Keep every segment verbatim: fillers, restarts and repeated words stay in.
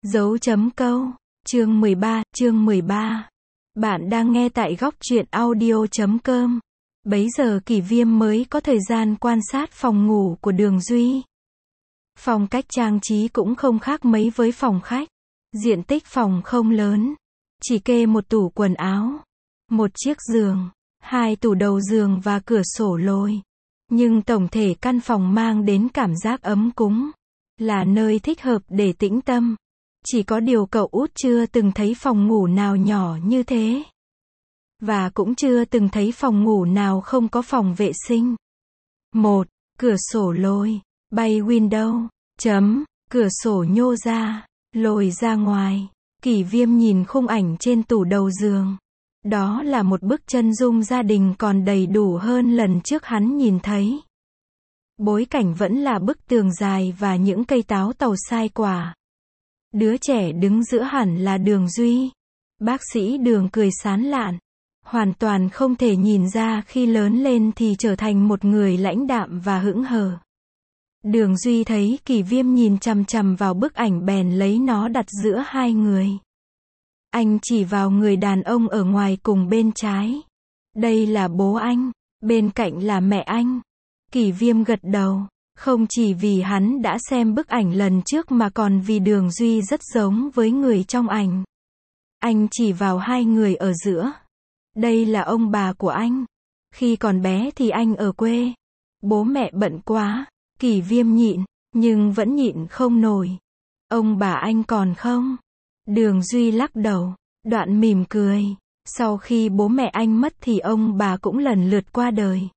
Dấu chấm câu. Chương mười ba, chương mười ba. Bạn đang nghe tại góc truyện audio chấm com. Bấy giờ Kỷ Viêm mới có thời gian quan sát phòng ngủ của Đường Duy. Phong cách trang trí cũng không khác mấy với phòng khách. Diện tích phòng không lớn. Chỉ kê một tủ quần áo, một chiếc giường, hai tủ đầu giường và cửa sổ lồi. Nhưng tổng thể căn phòng mang đến cảm giác ấm cúng. Là nơi thích hợp để tĩnh tâm. Chỉ có điều cậu út chưa từng thấy phòng ngủ nào nhỏ như thế. Và cũng chưa từng thấy phòng ngủ nào không có phòng vệ sinh. Một, cửa sổ lồi, bay window, chấm, cửa sổ nhô ra, lồi ra ngoài. Kỷ Viêm nhìn khung ảnh trên tủ đầu giường. Đó là một bức chân dung gia đình còn đầy đủ hơn lần trước hắn nhìn thấy. Bối cảnh vẫn là bức tường dài và những cây táo tàu sai quả. Đứa trẻ đứng giữa hẳn là Đường Duy. Bác sĩ Đường cười sán lạn. Hoàn toàn không thể nhìn ra khi lớn lên thì trở thành một người lãnh đạm và hững hờ. Đường Duy thấy Kỷ Viêm nhìn chằm chằm vào bức ảnh bèn lấy nó đặt giữa hai người. Anh chỉ vào người đàn ông ở ngoài cùng bên trái. Đây là bố anh, bên cạnh là mẹ anh. Kỷ Viêm gật đầu, không chỉ vì hắn đã xem bức ảnh lần trước mà còn vì Đường Duy rất giống với người trong ảnh. Anh chỉ vào hai người ở giữa. Đây là ông bà của anh. Khi còn bé thì anh ở quê. Bố mẹ bận quá. Kỷ Viêm nhịn, nhưng vẫn nhịn không nổi. Ông bà anh còn không? Đường Duy lắc đầu, đoạn mỉm cười. Sau khi bố mẹ anh mất thì ông bà cũng lần lượt qua đời.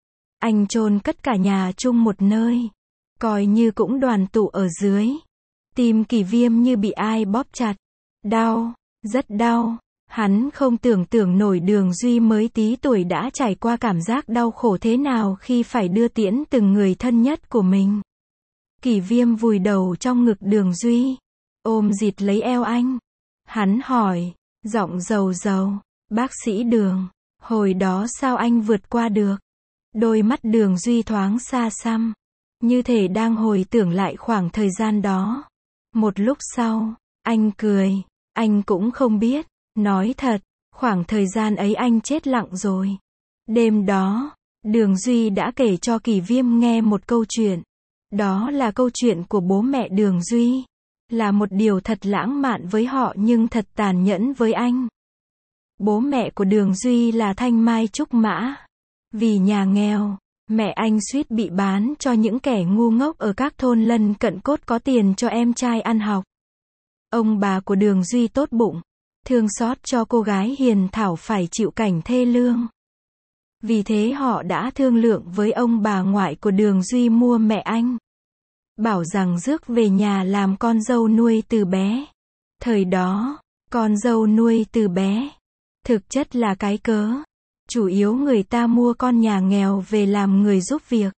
Anh chôn cất cả nhà chung một nơi. Coi như cũng đoàn tụ ở dưới. Tim Kỷ Viêm như bị ai bóp chặt. Đau, rất đau. Hắn không tưởng tượng nổi Đường Duy mới tí tuổi đã trải qua cảm giác đau khổ thế nào khi phải đưa tiễn từng người thân nhất của mình. Kỷ Viêm vùi đầu trong ngực Đường Duy, ôm dịt lấy eo anh. Hắn hỏi, giọng dầu dầu, bác sĩ Đường, hồi đó sao anh vượt qua được? Đôi mắt Đường Duy thoáng xa xăm, như thể đang hồi tưởng lại khoảng thời gian đó. Một lúc sau, anh cười, anh cũng không biết. Nói thật, khoảng thời gian ấy anh chết lặng rồi. Đêm đó, Đường Duy đã kể cho Kỷ Viêm nghe một câu chuyện. Đó là câu chuyện của bố mẹ Đường Duy. Là một điều thật lãng mạn với họ nhưng thật tàn nhẫn với anh. Bố mẹ của Đường Duy là Thanh Mai Trúc Mã. Vì nhà nghèo, mẹ anh suýt bị bán cho những kẻ ngu ngốc ở các thôn lân cận cốt có tiền cho em trai ăn học. Ông bà của Đường Duy tốt bụng, thương xót cho cô gái hiền thảo phải chịu cảnh thê lương. Vì thế họ đã thương lượng với ông bà ngoại của Đường Duy mua mẹ anh. Bảo rằng rước về nhà làm con dâu nuôi từ bé. Thời đó, con dâu nuôi từ bé, thực chất là cái cớ. Chủ yếu người ta mua con nhà nghèo về làm người giúp việc.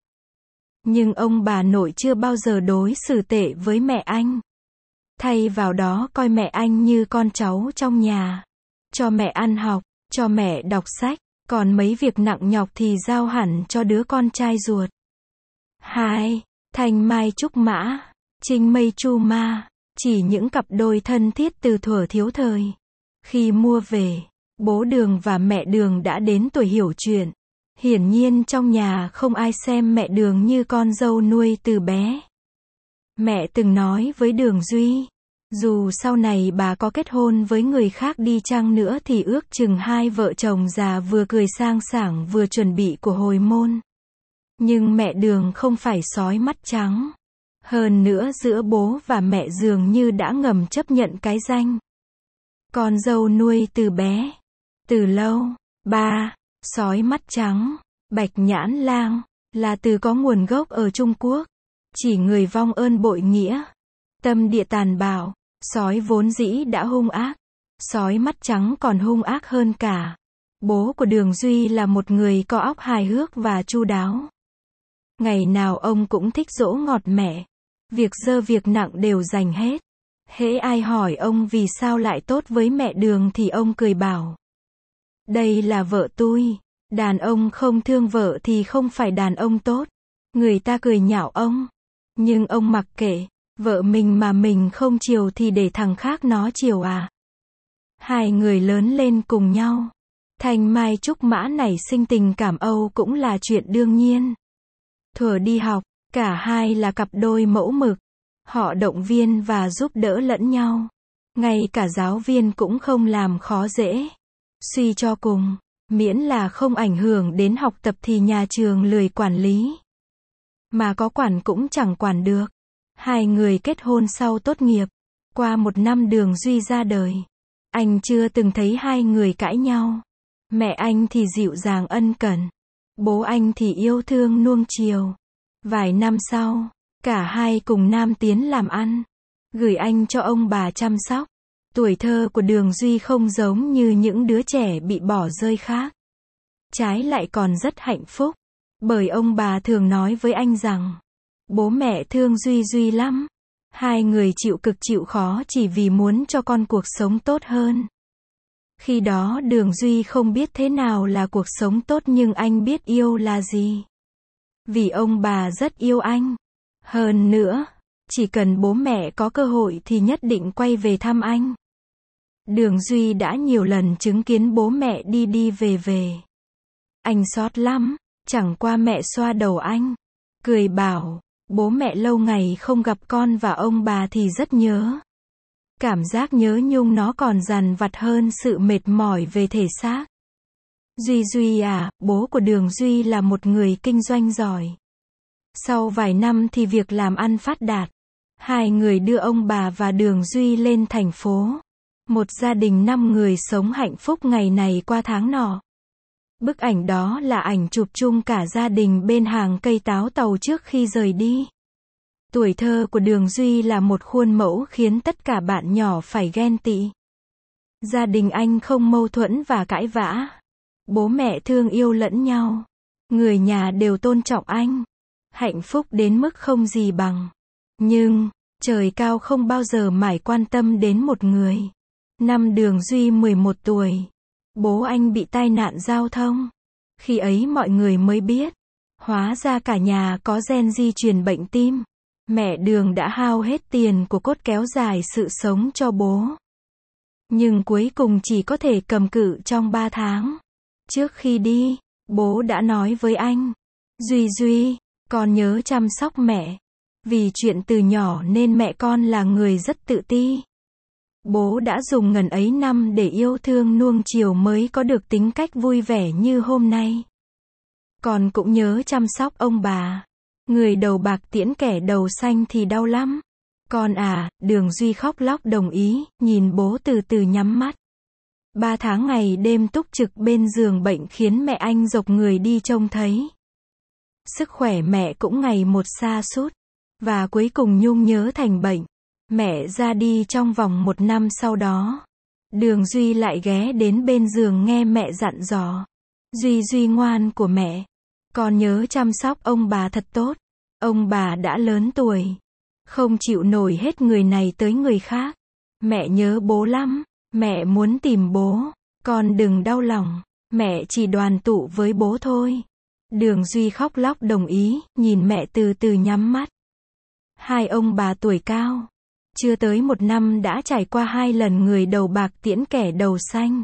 Nhưng ông bà nội chưa bao giờ đối xử tệ với mẹ anh. Thay vào đó coi mẹ anh như con cháu trong nhà. Cho mẹ ăn học, cho mẹ đọc sách, còn mấy việc nặng nhọc thì giao hẳn cho đứa con trai ruột. Hai, Thanh Mai Trúc Mã, Trinh Mây Chu Ma, chỉ những cặp đôi thân thiết từ thuở thiếu thời. Khi mua về, bố Đường và mẹ Đường đã đến tuổi hiểu chuyện. Hiển nhiên trong nhà không ai xem mẹ Đường như con dâu nuôi từ bé. Mẹ từng nói với Đường Duy, dù sau này bà có kết hôn với người khác đi chăng nữa thì ước chừng hai vợ chồng già vừa cười sang sảng vừa chuẩn bị của hồi môn. Nhưng mẹ Đường không phải sói mắt trắng. Hơn nữa giữa bố và mẹ dường như đã ngầm chấp nhận cái danh con dâu nuôi từ bé. Từ lâu, ba, sói mắt trắng, bạch nhãn lang, là từ có nguồn gốc ở Trung Quốc. Chỉ người vong ơn bội nghĩa, tâm địa tàn bạo, sói vốn dĩ đã hung ác, sói mắt trắng còn hung ác hơn cả. Bố của Đường Duy là một người có óc hài hước và chu đáo. Ngày nào ông cũng thích dỗ ngọt mẹ, việc dơ việc nặng đều dành hết. Hễ ai hỏi ông vì sao lại tốt với mẹ Đường thì ông cười bảo, đây là vợ tôi, đàn ông không thương vợ thì không phải đàn ông tốt. Người ta cười nhạo ông. Nhưng ông mặc kệ, Vợ mình mà mình không chiều thì để thằng khác nó chiều à? Hai người lớn lên cùng nhau. Thanh mai trúc mã nảy sinh tình cảm Âu cũng là chuyện đương nhiên. Thuở đi học, cả hai là cặp đôi mẫu mực. Họ động viên và giúp đỡ lẫn nhau. Ngay cả giáo viên cũng không làm khó dễ. Suy cho cùng, miễn là không ảnh hưởng đến học tập thì nhà trường lười quản lý. Mà có quản cũng chẳng quản được. Hai người kết hôn sau tốt nghiệp. Qua một năm Đường Duy ra đời. Anh chưa từng thấy hai người cãi nhau. Mẹ anh thì dịu dàng ân cần. Bố anh thì yêu thương nuông chiều. Vài năm sau, cả hai cùng Nam tiến làm ăn. Gửi anh cho ông bà chăm sóc. Tuổi thơ của Đường Duy không giống như những đứa trẻ bị bỏ rơi khác. Trái lại còn rất hạnh phúc. Bởi ông bà thường nói với anh rằng, bố mẹ thương Duy Duy lắm. Hai người chịu cực chịu khó chỉ vì muốn cho con cuộc sống tốt hơn. Khi đó Đường Duy không biết thế nào là cuộc sống tốt nhưng anh biết yêu là gì. Vì ông bà rất yêu anh. Hơn nữa, chỉ cần bố mẹ có cơ hội thì nhất định quay về thăm anh. Đường Duy đã nhiều lần chứng kiến bố mẹ đi đi về về. Anh xót lắm, chẳng qua mẹ xoa đầu anh. Cười bảo, bố mẹ lâu ngày không gặp con và ông bà thì rất nhớ. Cảm giác nhớ nhung nó còn dằn vặt hơn sự mệt mỏi về thể xác. Duy Duy à, bố của Đường Duy là một người kinh doanh giỏi. Sau vài năm thì việc làm ăn phát đạt. Hai người đưa ông bà và Đường Duy lên thành phố. Một gia đình năm người sống hạnh phúc ngày này qua tháng nọ. Bức ảnh đó là ảnh chụp chung cả gia đình bên hàng cây táo tàu trước khi rời đi. Tuổi thơ của Đường Duy là một khuôn mẫu khiến tất cả bạn nhỏ phải ghen tị. Gia đình anh không mâu thuẫn và cãi vã. Bố mẹ thương yêu lẫn nhau. Người nhà đều tôn trọng anh. Hạnh phúc đến mức không gì bằng. Nhưng, trời cao không bao giờ mải quan tâm đến một người. Năm Đường Duy mười một tuổi, bố anh bị tai nạn giao thông. Khi ấy mọi người mới biết, hóa ra cả nhà có gen di truyền bệnh tim. Mẹ Đường đã hao hết tiền của cốt kéo dài sự sống cho bố. Nhưng cuối cùng chỉ có thể cầm cự trong ba tháng. Trước khi đi, bố đã nói với anh, Duy Duy, con nhớ chăm sóc mẹ. Vì chuyện từ nhỏ nên mẹ con là người rất tự ti. Bố đã dùng ngần ấy năm để yêu thương nuông chiều mới có được tính cách vui vẻ như hôm nay. Con cũng nhớ chăm sóc ông bà. Người đầu bạc tiễn kẻ đầu xanh thì đau lắm. Con à, Đường Duy khóc lóc đồng ý, nhìn bố từ từ nhắm mắt. Ba tháng ngày đêm túc trực bên giường bệnh khiến mẹ anh dộc người đi trông thấy. Sức khỏe mẹ cũng ngày một sa sút. Và cuối cùng Nhung nhớ thành bệnh. Mẹ ra đi trong vòng một năm sau đó. Đường Duy lại ghé đến bên giường nghe mẹ dặn dò. Duy Duy ngoan của mẹ. Con nhớ chăm sóc ông bà thật tốt. Ông bà đã lớn tuổi. Không chịu nổi hết người này tới người khác. Mẹ nhớ bố lắm. Mẹ muốn tìm bố. Con đừng đau lòng. Mẹ chỉ đoàn tụ với bố thôi. Đường Duy khóc lóc đồng ý, nhìn mẹ từ từ nhắm mắt. Hai ông bà tuổi cao. Chưa tới một năm đã trải qua hai lần người đầu bạc tiễn kẻ đầu xanh.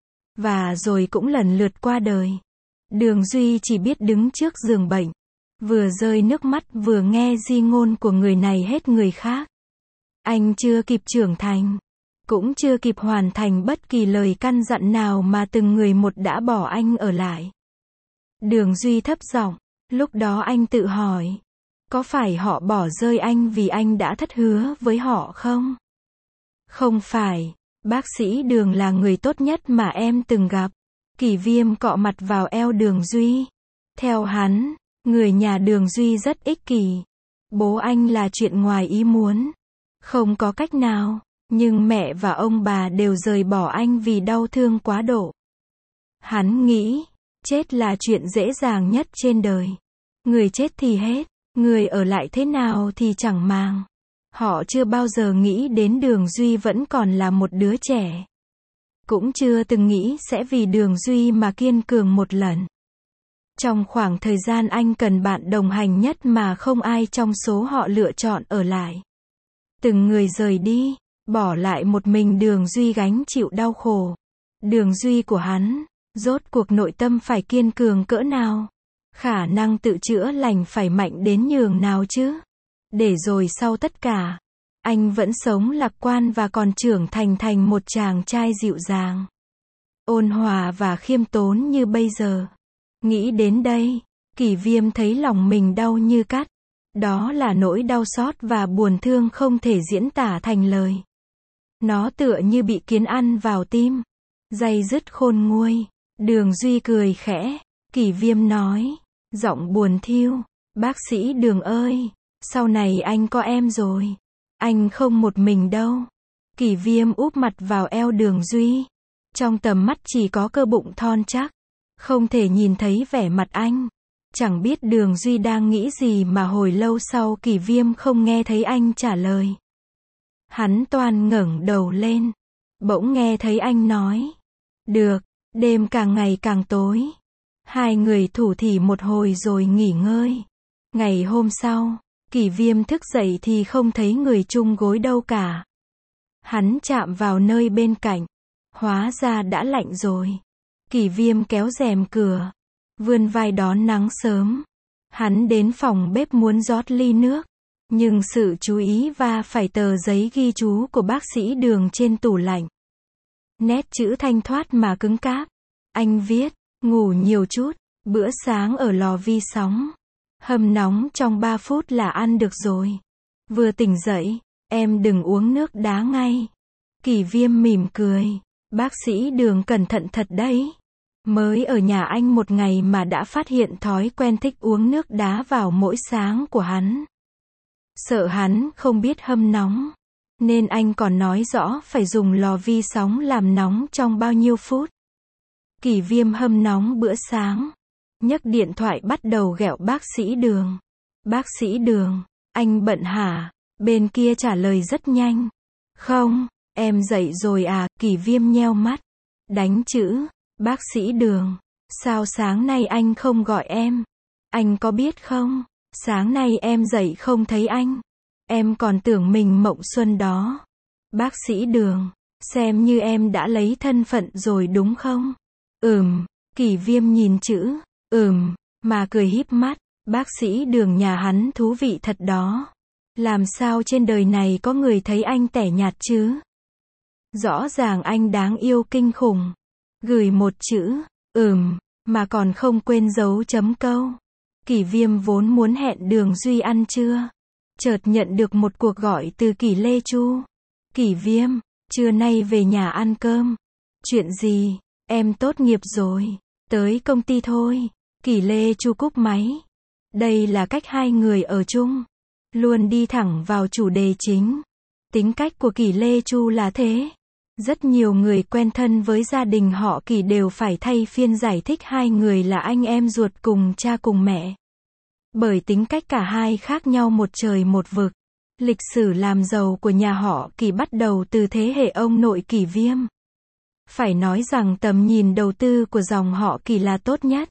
Và rồi cũng lần lượt qua đời. Đường Duy chỉ biết đứng trước giường bệnh. Vừa rơi nước mắt vừa nghe di ngôn của người này hết người khác. Anh chưa kịp trưởng thành. Cũng chưa kịp hoàn thành bất kỳ lời căn dặn nào mà từng người một đã bỏ anh ở lại. Đường Duy thấp giọng. Lúc đó anh tự hỏi. Có phải họ bỏ rơi anh vì anh đã thất hứa với họ không? Không phải. Bác sĩ Đường là người tốt nhất mà em từng gặp. Kỷ Viêm cọ mặt vào eo Đường Duy. Theo hắn, người nhà Đường Duy rất ích kỷ. Bố anh là chuyện ngoài ý muốn. Không có cách nào. Nhưng mẹ và ông bà đều rời bỏ anh vì đau thương quá độ. Hắn nghĩ, chết là chuyện dễ dàng nhất trên đời. Người chết thì hết. Người ở lại thế nào thì chẳng màng. Họ chưa bao giờ nghĩ đến Đường Duy vẫn còn là một đứa trẻ. Cũng chưa từng nghĩ sẽ vì Đường Duy mà kiên cường một lần. Trong khoảng thời gian anh cần bạn đồng hành nhất mà không ai trong số họ lựa chọn ở lại. Từng người rời đi, bỏ lại một mình Đường Duy gánh chịu đau khổ. Đường Duy của hắn, rốt cuộc nội tâm phải kiên cường cỡ nào? Khả năng tự chữa lành phải mạnh đến nhường nào chứ? Để rồi sau tất cả, anh vẫn sống lạc quan và còn trưởng thành thành một chàng trai dịu dàng, ôn hòa và khiêm tốn như bây giờ. Nghĩ đến đây, Kỷ Viêm thấy lòng mình đau như cắt. Đó là nỗi đau xót và buồn thương không thể diễn tả thành lời. Nó tựa như bị kiến ăn vào tim, day dứt khôn nguôi. Đường Duy cười khẽ, Kỷ Viêm nói, giọng buồn thiu, bác sĩ Đường ơi, sau này anh có em rồi. Anh không một mình đâu. Kỷ Viêm úp mặt vào eo Đường Duy. Trong tầm mắt chỉ có cơ bụng thon chắc. Không thể nhìn thấy vẻ mặt anh. Chẳng biết Đường Duy đang nghĩ gì mà hồi lâu sau Kỷ Viêm không nghe thấy anh trả lời. Hắn toan ngẩng đầu lên. Bỗng nghe thấy anh nói. Được, đêm càng ngày càng tối. Hai người thủ thỉ một hồi rồi nghỉ ngơi. Ngày hôm sau, Kỷ Viêm thức dậy thì không thấy người chung gối đâu cả. Hắn chạm vào nơi bên cạnh. Hóa ra đã lạnh rồi. Kỷ Viêm kéo rèm cửa, vươn vai đón nắng sớm. Hắn đến phòng bếp muốn rót ly nước. Nhưng sự chú ý va phải tờ giấy ghi chú của bác sĩ Đường trên tủ lạnh. Nét chữ thanh thoát mà cứng cáp. Anh viết, ngủ nhiều chút, bữa sáng ở lò vi sóng. Hâm nóng trong ba phút là ăn được rồi. Vừa tỉnh dậy, em đừng uống nước đá ngay. Kỷ Viêm mỉm cười, bác sĩ Đường cẩn thận thật đấy. Mới ở nhà anh một ngày mà đã phát hiện thói quen thích uống nước đá vào mỗi sáng của hắn. Sợ hắn không biết hâm nóng, nên anh còn nói rõ phải dùng lò vi sóng làm nóng trong bao nhiêu phút. Kỷ Viêm hâm nóng bữa sáng, nhấc điện thoại bắt đầu ghẹo bác sĩ Đường. Bác sĩ Đường, anh bận hả? Bên kia trả lời rất nhanh. Không, em dậy rồi à? Kỷ Viêm nheo mắt, đánh chữ. Bác sĩ Đường, sao sáng nay anh không gọi em? Anh có biết không? Sáng nay em dậy không thấy anh. Em còn tưởng mình mộng xuân đó. Bác sĩ Đường, xem như em đã lấy thân phận rồi đúng không? Ừm, Kỷ Viêm nhìn chữ, ừm, mà cười híp mắt. Bác sĩ Đường nhà hắn thú vị thật đó. Làm sao trên đời này có người thấy anh tẻ nhạt chứ? Rõ ràng anh đáng yêu kinh khủng. Gửi một chữ, ừm, mà còn không quên dấu chấm câu. Kỷ Viêm vốn muốn hẹn Đường Duy ăn trưa. Chợt nhận được một cuộc gọi từ Kỷ Lê Chu. Kỷ Viêm, trưa nay về nhà ăn cơm. Chuyện gì? Em tốt nghiệp rồi. Tới công ty thôi. Kỷ Lê Chu cúp máy. Đây là cách hai người ở chung. Luôn đi thẳng vào chủ đề chính. Tính cách của Kỷ Lê Chu là thế. Rất nhiều người quen thân với gia đình họ Kỷ đều phải thay phiên giải thích hai người là anh em ruột cùng cha cùng mẹ. Bởi tính cách cả hai khác nhau một trời một vực. Lịch sử làm giàu của nhà họ Kỷ bắt đầu từ thế hệ ông nội Kỷ Viêm. Phải nói rằng tầm nhìn đầu tư của dòng họ Kỷ là tốt nhất.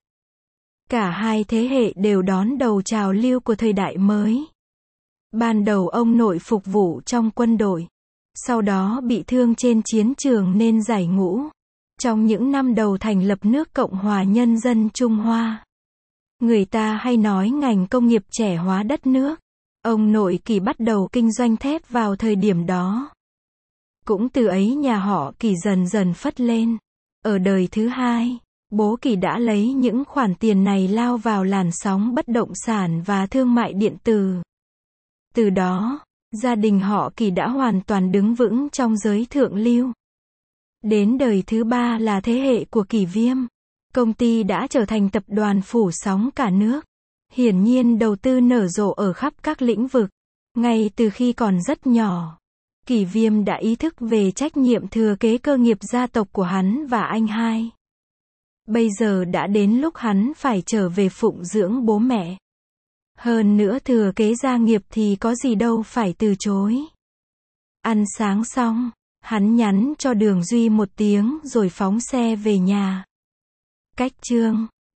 Cả hai thế hệ đều đón đầu trào lưu của thời đại mới. Ban đầu ông nội phục vụ trong quân đội. Sau đó bị thương trên chiến trường nên giải ngũ. Trong những năm đầu thành lập nước Cộng hòa Nhân dân Trung Hoa, người ta hay nói ngành công nghiệp trẻ hóa đất nước. Ông nội Kỷ bắt đầu kinh doanh thép vào thời điểm đó. Cũng từ ấy nhà họ Kỷ dần dần phất lên. Ở đời thứ hai, bố Kỷ đã lấy những khoản tiền này lao vào làn sóng bất động sản và thương mại điện tử. Từ đó, gia đình họ Kỷ đã hoàn toàn đứng vững trong giới thượng lưu. Đến đời thứ ba là thế hệ của Kỷ Viêm. Công ty đã trở thành tập đoàn phủ sóng cả nước. Hiển nhiên đầu tư nở rộ ở khắp các lĩnh vực. Ngay từ khi còn rất nhỏ, Kỷ Viêm đã ý thức về trách nhiệm thừa kế cơ nghiệp gia tộc của hắn và anh hai. Bây giờ đã đến lúc hắn phải trở về phụng dưỡng bố mẹ. Hơn nữa thừa kế gia nghiệp thì có gì đâu phải từ chối. Ăn sáng xong, hắn nhắn cho Đường Duy một tiếng rồi phóng xe về nhà. Cách chương